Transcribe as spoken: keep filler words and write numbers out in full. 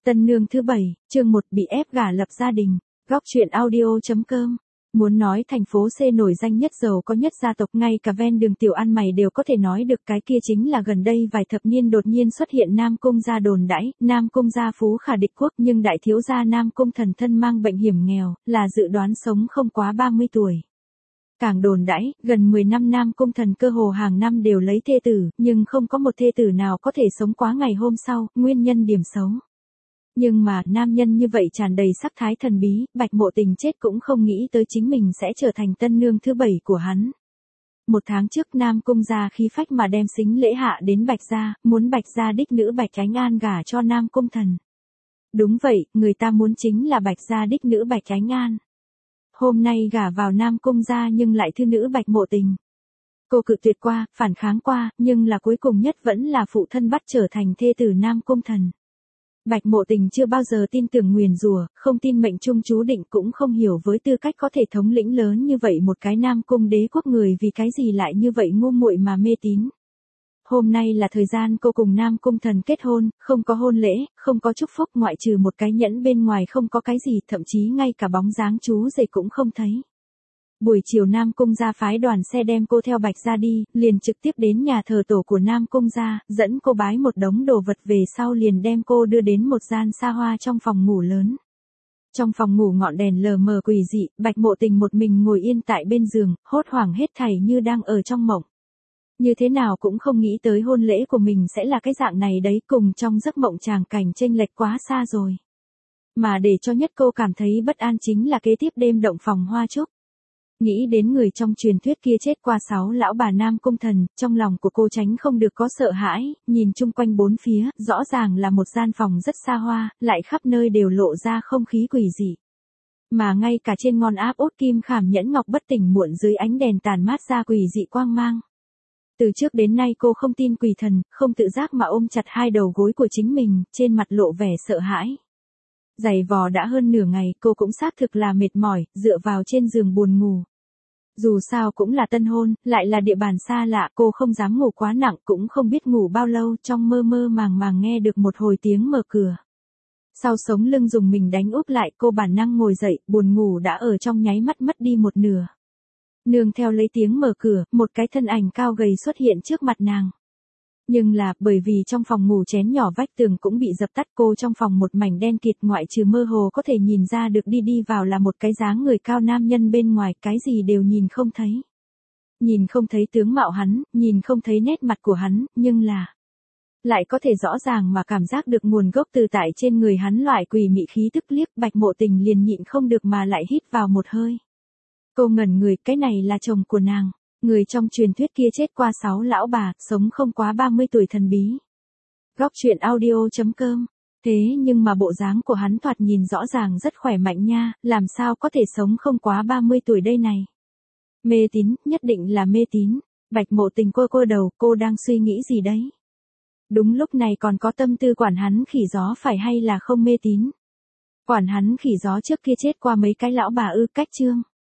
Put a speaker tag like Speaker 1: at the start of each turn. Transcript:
Speaker 1: Tân nương thứ bảy, chương một bị ép gả lập gia đình. Góc truyện audio.com. Muốn nói thành phố C nổi danh nhất giàu có nhất gia tộc, ngay cả ven đường tiểu ăn mày đều có thể nói được, cái kia chính là gần đây vài thập niên đột nhiên xuất hiện Nam Cung gia đồn đãi, Nam Cung gia phú khả địch quốc, nhưng đại thiếu gia Nam Cung thần thân mang bệnh hiểm nghèo, là dự đoán sống không quá ba mươi tuổi. Càng đồn đãi, gần mười năm Nam Cung thần cơ hồ hàng năm đều lấy thê tử, nhưng không có một thê tử nào có thể sống quá ngày hôm sau, nguyên nhân điểm xấu. Nhưng mà, nam nhân như vậy tràn đầy sắc thái thần bí, Bạch Mộ Tình chết cũng không nghĩ tới chính mình sẽ trở thành tân nương thứ bảy của hắn. Một tháng trước Nam Cung gia khí phách mà đem sính lễ hạ đến Bạch gia, muốn Bạch gia đích nữ Bạch Ánh An gả cho Nam Cung thần. Đúng vậy, người ta muốn chính là Bạch gia đích nữ Bạch Ánh An. Hôm nay gả vào Nam Cung gia nhưng lại thư nữ Bạch Mộ Tình. Cô cự tuyệt qua, phản kháng qua, nhưng là cuối cùng nhất vẫn là phụ thân bắt trở thành thê tử Nam Cung thần. Bạch Mộ Tình chưa bao giờ tin tưởng nguyền rủa, không tin mệnh trung chú định, cũng không hiểu với tư cách có thể thống lĩnh lớn như vậy một cái Nam Cung đế quốc người vì cái gì lại như vậy ngu muội mà mê tín. Hôm nay là thời gian cô cùng Nam Cung thần kết hôn, không có hôn lễ, không có chúc phúc, ngoại trừ một cái nhẫn bên ngoài không có cái gì, thậm chí ngay cả bóng dáng chú rể cũng không thấy. Buổi chiều Nam Cung gia phái đoàn xe đem cô theo Bạch gia đi, liền trực tiếp đến nhà thờ tổ của Nam Cung gia, dẫn cô bái một đống đồ vật về sau liền đem cô đưa đến một gian xa hoa trong phòng ngủ lớn. Trong phòng ngủ ngọn đèn lờ mờ quỷ dị, Bạch Mộ Tình một mình ngồi yên tại bên giường, hốt hoảng hết thảy như đang ở trong mộng. Như thế nào cũng không nghĩ tới hôn lễ của mình sẽ là cái dạng này đấy, cùng trong giấc mộng tràng cảnh chênh lệch quá xa rồi. Mà để cho nhất cô cảm thấy bất an chính là kế tiếp đêm động phòng hoa trúc. Nghĩ đến người trong truyền thuyết kia chết qua sáu lão bà Nam Cung thần, trong lòng của cô tránh không được có sợ hãi, nhìn chung quanh bốn phía, rõ ràng là một gian phòng rất xa hoa, lại khắp nơi đều lộ ra không khí quỷ dị. Mà ngay cả trên ngón áp út kim khảm nhẫn ngọc bất tỉnh muộn dưới ánh đèn tàn mát ra quỷ dị quang mang. Từ trước đến nay cô không tin quỷ thần, không tự giác mà ôm chặt hai đầu gối của chính mình, trên mặt lộ vẻ sợ hãi. Giày vò đã hơn nửa ngày, cô cũng xác thực là mệt mỏi, dựa vào trên giường buồn ngủ. Dù sao cũng là tân hôn, lại là địa bàn xa lạ, cô không dám ngủ quá nặng, cũng không biết ngủ bao lâu, trong mơ mơ màng màng nghe được một hồi tiếng mở cửa. Sau sống lưng dùng mình đánh úp lại, cô bản năng ngồi dậy, buồn ngủ đã ở trong nháy mắt mất đi một nửa. Nương theo lấy tiếng mở cửa, một cái thân ảnh cao gầy xuất hiện trước mặt nàng. Nhưng là, bởi vì trong phòng ngủ chén nhỏ vách tường cũng bị dập tắt, cô trong phòng một mảnh đen kịt, ngoại trừ mơ hồ có thể nhìn ra được đi đi vào là một cái dáng người cao nam nhân, bên ngoài cái gì đều nhìn không thấy. Nhìn không thấy tướng mạo hắn, nhìn không thấy nét mặt của hắn, nhưng là lại có thể rõ ràng mà cảm giác được nguồn gốc từ tại trên người hắn loại quỷ mị khí tức. Liếc Bạch Mộ Tình liền nhịn không được mà lại hít vào một hơi. Cô ngẩn người, cái này là chồng của nàng. Người trong truyền thuyết kia chết qua sáu lão bà, sống không quá ba mươi tuổi thần bí. Góc truyện audio.com. Thế nhưng mà bộ dáng của hắn thoạt nhìn rõ ràng rất khỏe mạnh nha, làm sao có thể sống không quá ba mươi tuổi đây này. Mê tín, nhất định là mê tín. Bạch Mộ Tình cô cô đầu, cô đang suy nghĩ gì đấy? Đúng lúc này còn có tâm tư quản hắn khỉ gió phải hay là không mê tín? Quản hắn khỉ gió trước kia chết qua mấy cái lão bà ư? Cách chương.